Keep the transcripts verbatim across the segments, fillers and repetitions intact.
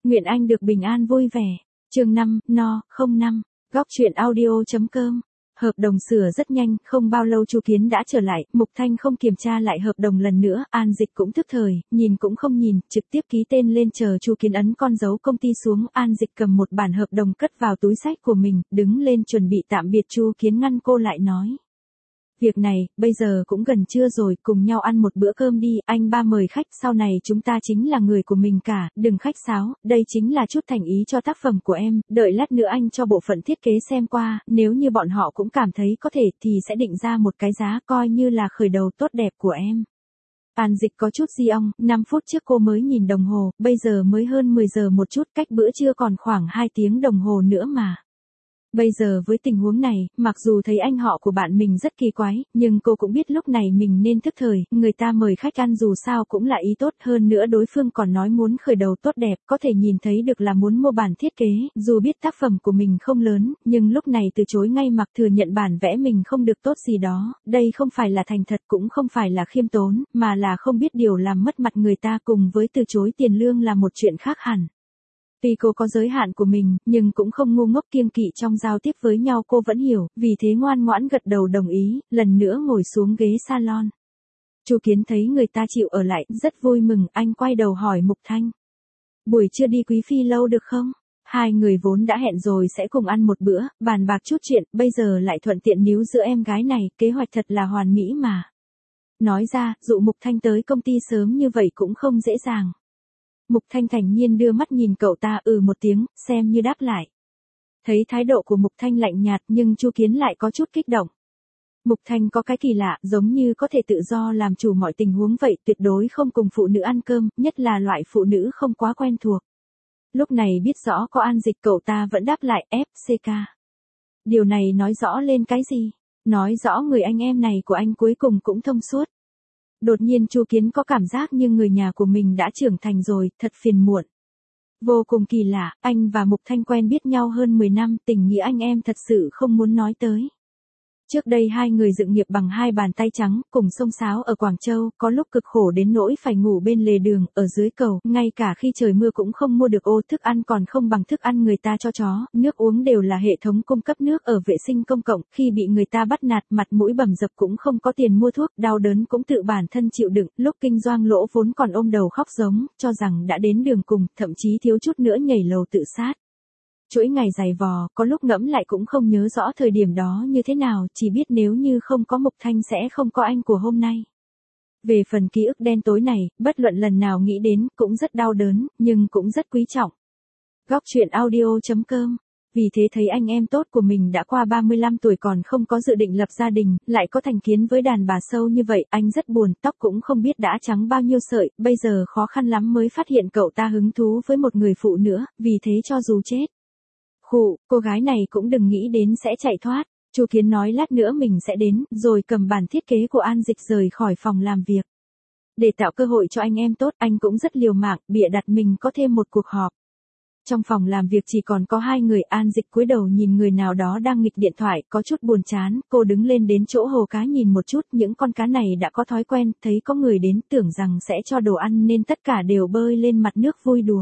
Nguyện anh được bình an vui vẻ. Chương năm, no, không năm. Góc truyện audio.com. Hợp đồng sửa rất nhanh, không bao lâu Chu Kiến đã trở lại, Mục Thanh không kiểm tra lại hợp đồng lần nữa, An Dịch cũng thức thời, nhìn cũng không nhìn, trực tiếp ký tên lên chờ Chu Kiến ấn con dấu công ty xuống, An Dịch cầm một bản hợp đồng cất vào túi xách của mình, đứng lên chuẩn bị tạm biệt. Chu Kiến ngăn cô lại nói. Việc này, bây giờ cũng gần trưa rồi, cùng nhau ăn một bữa cơm đi, anh ba mời khách, sau này chúng ta chính là người của mình cả, đừng khách sáo, đây chính là chút thành ý cho tác phẩm của em, đợi lát nữa anh cho bộ phận thiết kế xem qua, nếu như bọn họ cũng cảm thấy có thể thì sẽ định ra một cái giá coi như là khởi đầu tốt đẹp của em. An Dịch có chút di ong, năm phút trước cô mới nhìn đồng hồ, bây giờ mới hơn mười giờ một chút, cách bữa trưa còn khoảng hai tiếng đồng hồ nữa mà. Bây giờ với tình huống này, mặc dù thấy anh họ của bạn mình rất kỳ quái, nhưng cô cũng biết lúc này mình nên thức thời, người ta mời khách ăn dù sao cũng là ý tốt, hơn nữa đối phương còn nói muốn khởi đầu tốt đẹp, có thể nhìn thấy được là muốn mua bản thiết kế, dù biết tác phẩm của mình không lớn, nhưng lúc này từ chối ngay mặc thừa nhận bản vẽ mình không được tốt gì đó, đây không phải là thành thật cũng không phải là khiêm tốn, mà là không biết điều làm mất mặt người ta, cùng với từ chối tiền lương là một chuyện khác hẳn. Tuy cô có giới hạn của mình, nhưng cũng không ngu ngốc, kiêng kỵ trong giao tiếp với nhau cô vẫn hiểu, vì thế ngoan ngoãn gật đầu đồng ý, lần nữa ngồi xuống ghế salon. Chu Kiến thấy người ta chịu ở lại, rất vui mừng, anh quay đầu hỏi Mục Thanh. Buổi trưa đi Quý Phi lâu được không? Hai người vốn đã hẹn rồi sẽ cùng ăn một bữa, bàn bạc chút chuyện, bây giờ lại thuận tiện níu giữa em gái này, kế hoạch thật là hoàn mỹ mà. Nói ra, dụ Mục Thanh tới công ty sớm như vậy cũng không dễ dàng. Mục Thanh thản nhiên đưa mắt nhìn cậu ta, ừ một tiếng, xem như đáp lại. Thấy thái độ của Mục Thanh lạnh nhạt nhưng Chu Kiến lại có chút kích động. Mục Thanh có cái kỳ lạ, giống như có thể tự do làm chủ mọi tình huống vậy, tuyệt đối không cùng phụ nữ ăn cơm, nhất là loại phụ nữ không quá quen thuộc. Lúc này biết rõ có An Dịch, cậu ta vẫn đáp lại ép xê ca. Điều này nói rõ lên cái gì? Nói rõ người anh em này của anh cuối cùng cũng thông suốt. Đột nhiên Chu Kiến có cảm giác như người nhà của mình đã trưởng thành rồi, thật phiền muộn. Vô cùng kỳ lạ, anh và Mục Thanh quen biết nhau hơn mười năm, tình nghĩa anh em thật sự không muốn nói tới. Trước đây hai người dựng nghiệp bằng hai bàn tay trắng, cùng xông xáo ở Quảng Châu, có lúc cực khổ đến nỗi phải ngủ bên lề đường, ở dưới cầu, ngay cả khi trời mưa cũng không mua được ô, thức ăn còn không bằng thức ăn người ta cho chó, nước uống đều là hệ thống cung cấp nước ở vệ sinh công cộng, khi bị người ta bắt nạt, mặt mũi bầm dập cũng không có tiền mua thuốc, đau đớn cũng tự bản thân chịu đựng, lúc kinh doanh lỗ vốn còn ôm đầu khóc giống, cho rằng đã đến đường cùng, thậm chí thiếu chút nữa nhảy lầu tự sát. Chuỗi ngày dày vò, có lúc ngẫm lại cũng không nhớ rõ thời điểm đó như thế nào, chỉ biết nếu như không có Mục Thanh sẽ không có anh của hôm nay. Về phần ký ức đen tối này, bất luận lần nào nghĩ đến, cũng rất đau đớn, nhưng cũng rất quý trọng. Góc truyện audio.com. Vì thế thấy anh em tốt của mình đã qua ba mươi lăm tuổi còn không có dự định lập gia đình, lại có thành kiến với đàn bà sâu như vậy, anh rất buồn, tóc cũng không biết đã trắng bao nhiêu sợi, bây giờ khó khăn lắm mới phát hiện cậu ta hứng thú với một người phụ nữa, vì thế cho dù chết. Khụ, cô gái này cũng đừng nghĩ đến sẽ chạy thoát. Chu Kiến nói lát nữa mình sẽ đến, rồi cầm bản thiết kế của An Dịch rời khỏi phòng làm việc. Để tạo cơ hội cho anh em tốt, anh cũng rất liều mạng, bịa đặt mình có thêm một cuộc họp. Trong phòng làm việc chỉ còn có hai người, An Dịch cúi đầu nhìn người nào đó đang nghịch điện thoại, có chút buồn chán, cô đứng lên đến chỗ hồ cá nhìn một chút, những con cá này đã có thói quen, thấy có người đến tưởng rằng sẽ cho đồ ăn nên tất cả đều bơi lên mặt nước vui đùa.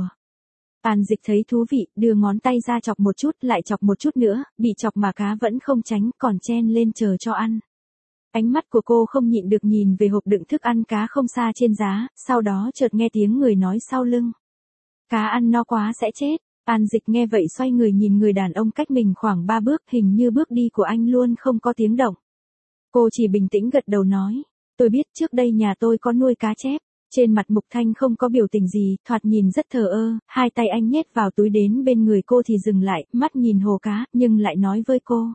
An Dịch thấy thú vị, đưa ngón tay ra chọc một chút, lại chọc một chút nữa, bị chọc mà cá vẫn không tránh, còn chen lên chờ cho ăn. Ánh mắt của cô không nhịn được nhìn về hộp đựng thức ăn cá không xa trên giá, sau đó chợt nghe tiếng người nói sau lưng. Cá ăn no quá sẽ chết. An Dịch nghe vậy xoay người nhìn người đàn ông cách mình khoảng ba bước, hình như bước đi của anh luôn không có tiếng động. Cô chỉ bình tĩnh gật đầu nói, tôi biết trước đây nhà tôi có nuôi cá chép. Trên mặt Mục Thanh không có biểu tình gì, thoạt nhìn rất thờ ơ, hai tay anh nhét vào túi đến bên người cô thì dừng lại, mắt nhìn hồ cá, nhưng lại nói với cô.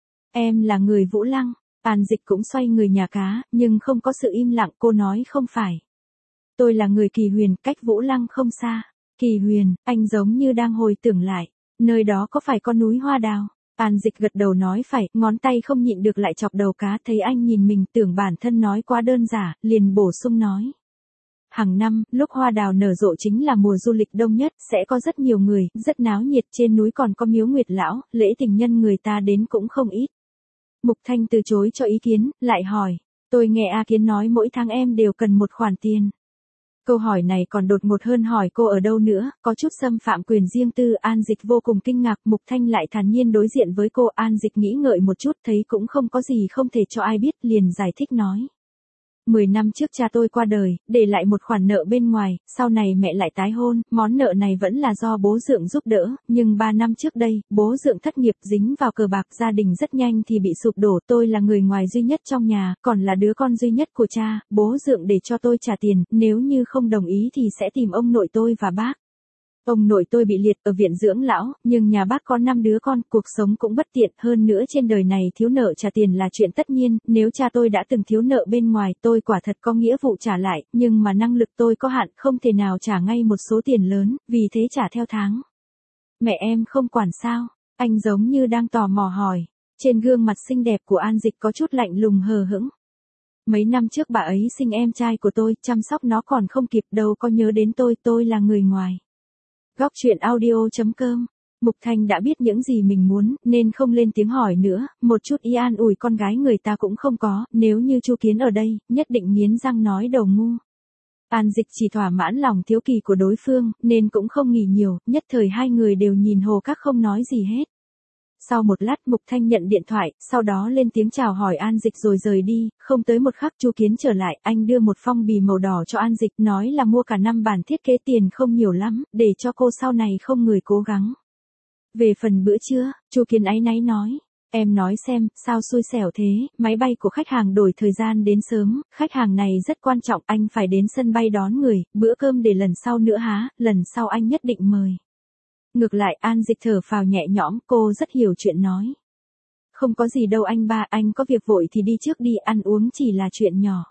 Em là người Vũ Lăng. An Dịch cũng xoay người nhà cá, nhưng không có sự im lặng, cô nói không phải. Tôi là người Kỳ Huyền, cách Vũ Lăng không xa. Kỳ Huyền, anh giống như đang hồi tưởng lại, nơi đó có phải có núi hoa đào? An Dịch gật đầu nói phải, ngón tay không nhịn được lại chọc đầu cá, thấy anh nhìn mình tưởng bản thân nói quá đơn giản, liền bổ sung nói. Hàng năm, lúc hoa đào nở rộ chính là mùa du lịch đông nhất, sẽ có rất nhiều người, rất náo nhiệt, trên núi còn có miếu Nguyệt Lão, lễ tình nhân người ta đến cũng không ít. Mục Thanh từ chối cho ý kiến, lại hỏi, tôi nghe A Kiến nói mỗi tháng em đều cần một khoản tiền. Câu hỏi này còn đột ngột hơn hỏi cô ở đâu nữa, có chút xâm phạm quyền riêng tư. An Dịch vô cùng kinh ngạc, Mục Thanh lại thản nhiên đối diện với cô. An Dịch nghĩ ngợi một chút, thấy cũng không có gì không thể cho ai biết, liền giải thích nói. Mười năm trước cha tôi qua đời, để lại một khoản nợ bên ngoài, sau này mẹ lại tái hôn, món nợ này vẫn là do bố dượng giúp đỡ, nhưng ba năm trước đây, bố dượng thất nghiệp dính vào cờ bạc, gia đình rất nhanh thì bị sụp đổ, tôi là người ngoài duy nhất trong nhà, còn là đứa con duy nhất của cha, bố dượng để cho tôi trả tiền, nếu như không đồng ý thì sẽ tìm ông nội tôi và bác. Ông nội tôi bị liệt ở viện dưỡng lão, nhưng nhà bác có năm đứa con, cuộc sống cũng bất tiện, hơn nữa trên đời này thiếu nợ trả tiền là chuyện tất nhiên, nếu cha tôi đã từng thiếu nợ bên ngoài, tôi quả thật có nghĩa vụ trả lại, nhưng mà năng lực tôi có hạn, không thể nào trả ngay một số tiền lớn, vì thế trả theo tháng. Mẹ em không quản sao? Anh giống như đang tò mò hỏi. Trên gương mặt xinh đẹp của An Dịch có chút lạnh lùng hờ hững. Mấy năm trước bà ấy sinh em trai của tôi, chăm sóc nó còn không kịp, đâu có nhớ đến tôi, tôi là người ngoài. Góc truyện audio.com. Mục Thanh đã biết những gì mình muốn, nên không lên tiếng hỏi nữa, một chút ý an ủi con gái người ta cũng không có, nếu như Chu Kiến ở đây, nhất định nghiến răng nói đầu ngu. An Dịch chỉ thỏa mãn lòng thiếu kỳ của đối phương, nên cũng không nghỉ nhiều, nhất thời hai người đều nhìn hồ các không nói gì hết. Sau một lát Mục Thanh nhận điện thoại, sau đó lên tiếng chào hỏi An Dịch rồi rời đi, không tới một khắc Chu Kiến trở lại, anh đưa một phong bì màu đỏ cho An Dịch, nói là mua cả năm bản thiết kế, tiền không nhiều lắm, để cho cô sau này không người cố gắng. Về phần bữa trưa, Chu Kiến áy náy nói, em nói xem, sao xui xẻo thế, máy bay của khách hàng đổi thời gian đến sớm, khách hàng này rất quan trọng, anh phải đến sân bay đón người, bữa cơm để lần sau nữa há, lần sau anh nhất định mời. Ngược lại An Dịch thở phào nhẹ nhõm, cô rất hiểu chuyện nói. Không có gì đâu anh ba, anh có việc vội thì đi trước đi, ăn uống chỉ là chuyện nhỏ.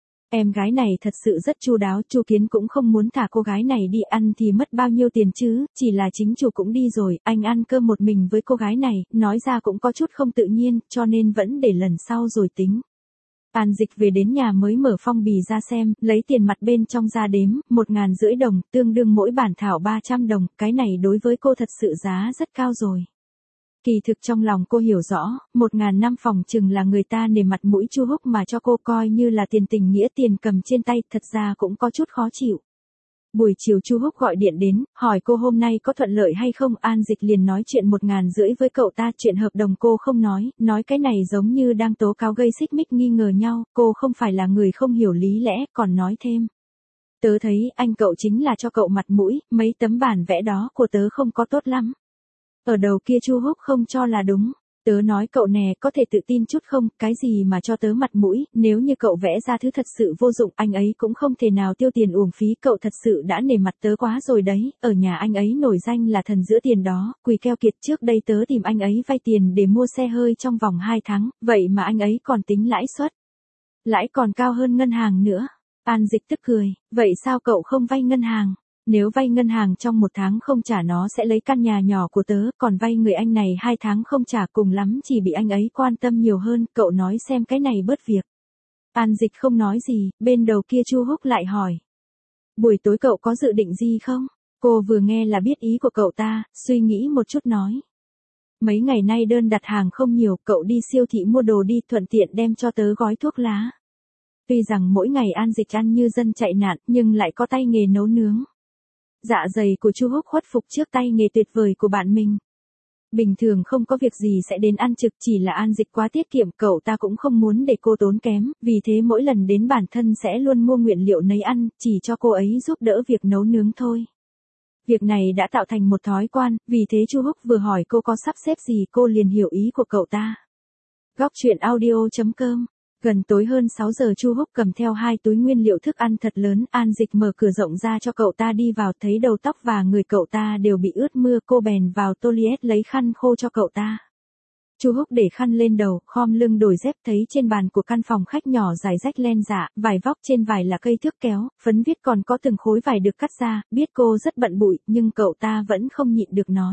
Em gái này thật sự rất chu đáo, Chu Kiến cũng không muốn thả cô gái này đi, ăn thì mất bao nhiêu tiền chứ, chỉ là chính chủ cũng đi rồi, anh ăn cơm một mình với cô gái này, nói ra cũng có chút không tự nhiên, cho nên vẫn để lần sau rồi tính. An Dịch về đến nhà mới mở phong bì ra xem, lấy tiền mặt bên trong ra đếm, một ngàn rưỡi đồng, tương đương mỗi bản thảo ba trăm đồng, cái này đối với cô thật sự giá rất cao rồi. Kỳ thực trong lòng cô hiểu rõ, một ngàn năm phòng chừng là người ta nể mặt mũi Chu Húc mà cho cô coi như là tiền tình nghĩa, tiền cầm trên tay, thật ra cũng có chút khó chịu. Buổi chiều Chu Húc gọi điện đến, hỏi cô hôm nay có thuận lợi hay không, An Dịch liền nói chuyện một ngàn rưỡi với cậu ta, chuyện hợp đồng cô không nói, nói cái này giống như đang tố cáo gây xích mích nghi ngờ nhau, cô không phải là người không hiểu lý lẽ, còn nói thêm. Tớ thấy anh cậu chính là cho cậu mặt mũi, mấy tấm bản vẽ đó của tớ không có tốt lắm. Ở đầu kia Chu Húc không cho là đúng. Tớ nói cậu nè, có thể tự tin chút không, cái gì mà cho tớ mặt mũi, nếu như cậu vẽ ra thứ thật sự vô dụng, anh ấy cũng không thể nào tiêu tiền uổng phí, cậu thật sự đã nể mặt tớ quá rồi đấy, ở nhà anh ấy nổi danh là thần giữa tiền đó, quỳ keo kiệt, trước đây tớ tìm anh ấy vay tiền để mua xe hơi trong vòng hai tháng, vậy mà anh ấy còn tính lãi suất. Lãi còn cao hơn ngân hàng nữa. An Dịch tức cười, vậy sao cậu không vay ngân hàng? Nếu vay ngân hàng trong một tháng không trả nó sẽ lấy căn nhà nhỏ của tớ, còn vay người anh này hai tháng không trả cùng lắm chỉ bị anh ấy quan tâm nhiều hơn, cậu nói xem cái này bớt việc. An Dịch không nói gì, bên đầu kia Chu Húc lại hỏi. Buổi tối cậu có dự định gì không? Cô vừa nghe là biết ý của cậu ta, suy nghĩ một chút nói. Mấy ngày nay đơn đặt hàng không nhiều, cậu đi siêu thị mua đồ đi, thuận tiện đem cho tớ gói thuốc lá. Tuy rằng mỗi ngày An Dịch ăn như dân chạy nạn, nhưng lại có tay nghề nấu nướng. Dạ dày của Chu Húc khuất phục trước tay nghề tuyệt vời của bạn mình. Bình thường không có việc gì sẽ đến ăn trực, chỉ là An Dịch quá tiết kiệm, cậu ta cũng không muốn để cô tốn kém, vì thế mỗi lần đến bản thân sẽ luôn mua nguyên liệu nấy ăn, chỉ cho cô ấy giúp đỡ việc nấu nướng thôi. Việc này đã tạo thành một thói quen, vì thế Chu Húc vừa hỏi cô có sắp xếp gì, cô liền hiểu ý của cậu ta. Góc truyện audio.com. Gần tối hơn sáu giờ Chu Húc cầm theo hai túi nguyên liệu thức ăn thật lớn, An Dịch mở cửa rộng ra cho cậu ta đi vào, thấy đầu tóc và người cậu ta đều bị ướt mưa, cô bèn vào toilet lấy khăn khô cho cậu ta. Chu Húc để khăn lên đầu, khom lưng đổi dép, thấy trên bàn của căn phòng khách nhỏ rải rách len dạ, vải vóc trên vải là cây thước kéo, phấn viết còn có từng khối vải được cắt ra, biết cô rất bận bụi, nhưng cậu ta vẫn không nhịn được nói.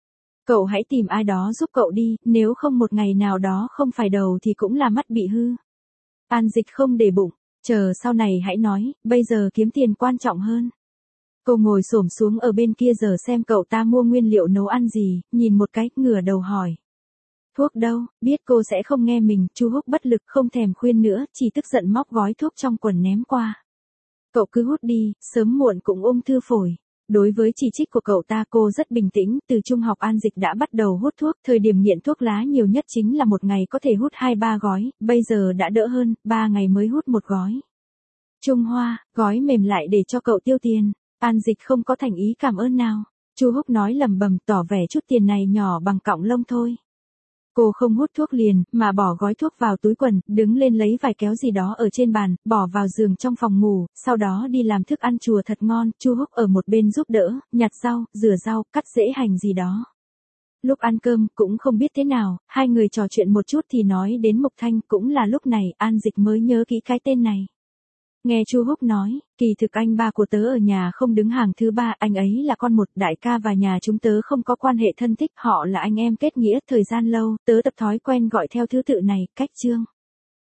Cậu hãy tìm ai đó giúp cậu đi, nếu không một ngày nào đó không phải đầu thì cũng là mắt bị hư. An Dịch không để bụng, chờ sau này hãy nói, bây giờ kiếm tiền quan trọng hơn. Cô ngồi xổm xuống ở bên kia giờ xem cậu ta mua nguyên liệu nấu ăn gì, nhìn một cái, ngửa đầu hỏi. Thuốc đâu, biết cô sẽ không nghe mình, Chu Húc bất lực không thèm khuyên nữa, chỉ tức giận móc gói thuốc trong quần ném qua. Cậu cứ hút đi, sớm muộn cũng ung thư phổi. Đối với chỉ trích của cậu ta cô rất bình tĩnh, từ trung học An Dịch đã bắt đầu hút thuốc, thời điểm nghiện thuốc lá nhiều nhất chính là một ngày có thể hút hai ba gói, bây giờ đã đỡ hơn, ba ngày mới hút một gói. Trung Hoa, gói mềm lại để cho cậu tiêu tiền. An Dịch không có thành ý cảm ơn nào. Chu Húc nói lầm bầm tỏ vẻ chút tiền này nhỏ bằng cọng lông thôi. Cô không hút thuốc liền, mà bỏ gói thuốc vào túi quần, đứng lên lấy vài kéo gì đó ở trên bàn, bỏ vào giường trong phòng ngủ, sau đó đi làm thức ăn chùa thật ngon, Chu Húc ở một bên giúp đỡ, nhặt rau, rửa rau, cắt rễ hành gì đó. Lúc ăn cơm, cũng không biết thế nào, hai người trò chuyện một chút thì nói đến Mục Thanh, cũng là lúc này, An Dịch mới nhớ kỹ cái tên này. Nghe Chu Húc nói, kỳ thực anh ba của tớ ở nhà không đứng hàng thứ ba, anh ấy là con một, đại ca và nhà chúng tớ không có quan hệ thân thích, họ là anh em kết nghĩa, thời gian lâu, tớ tập thói quen gọi theo thứ tự này, cách Trương.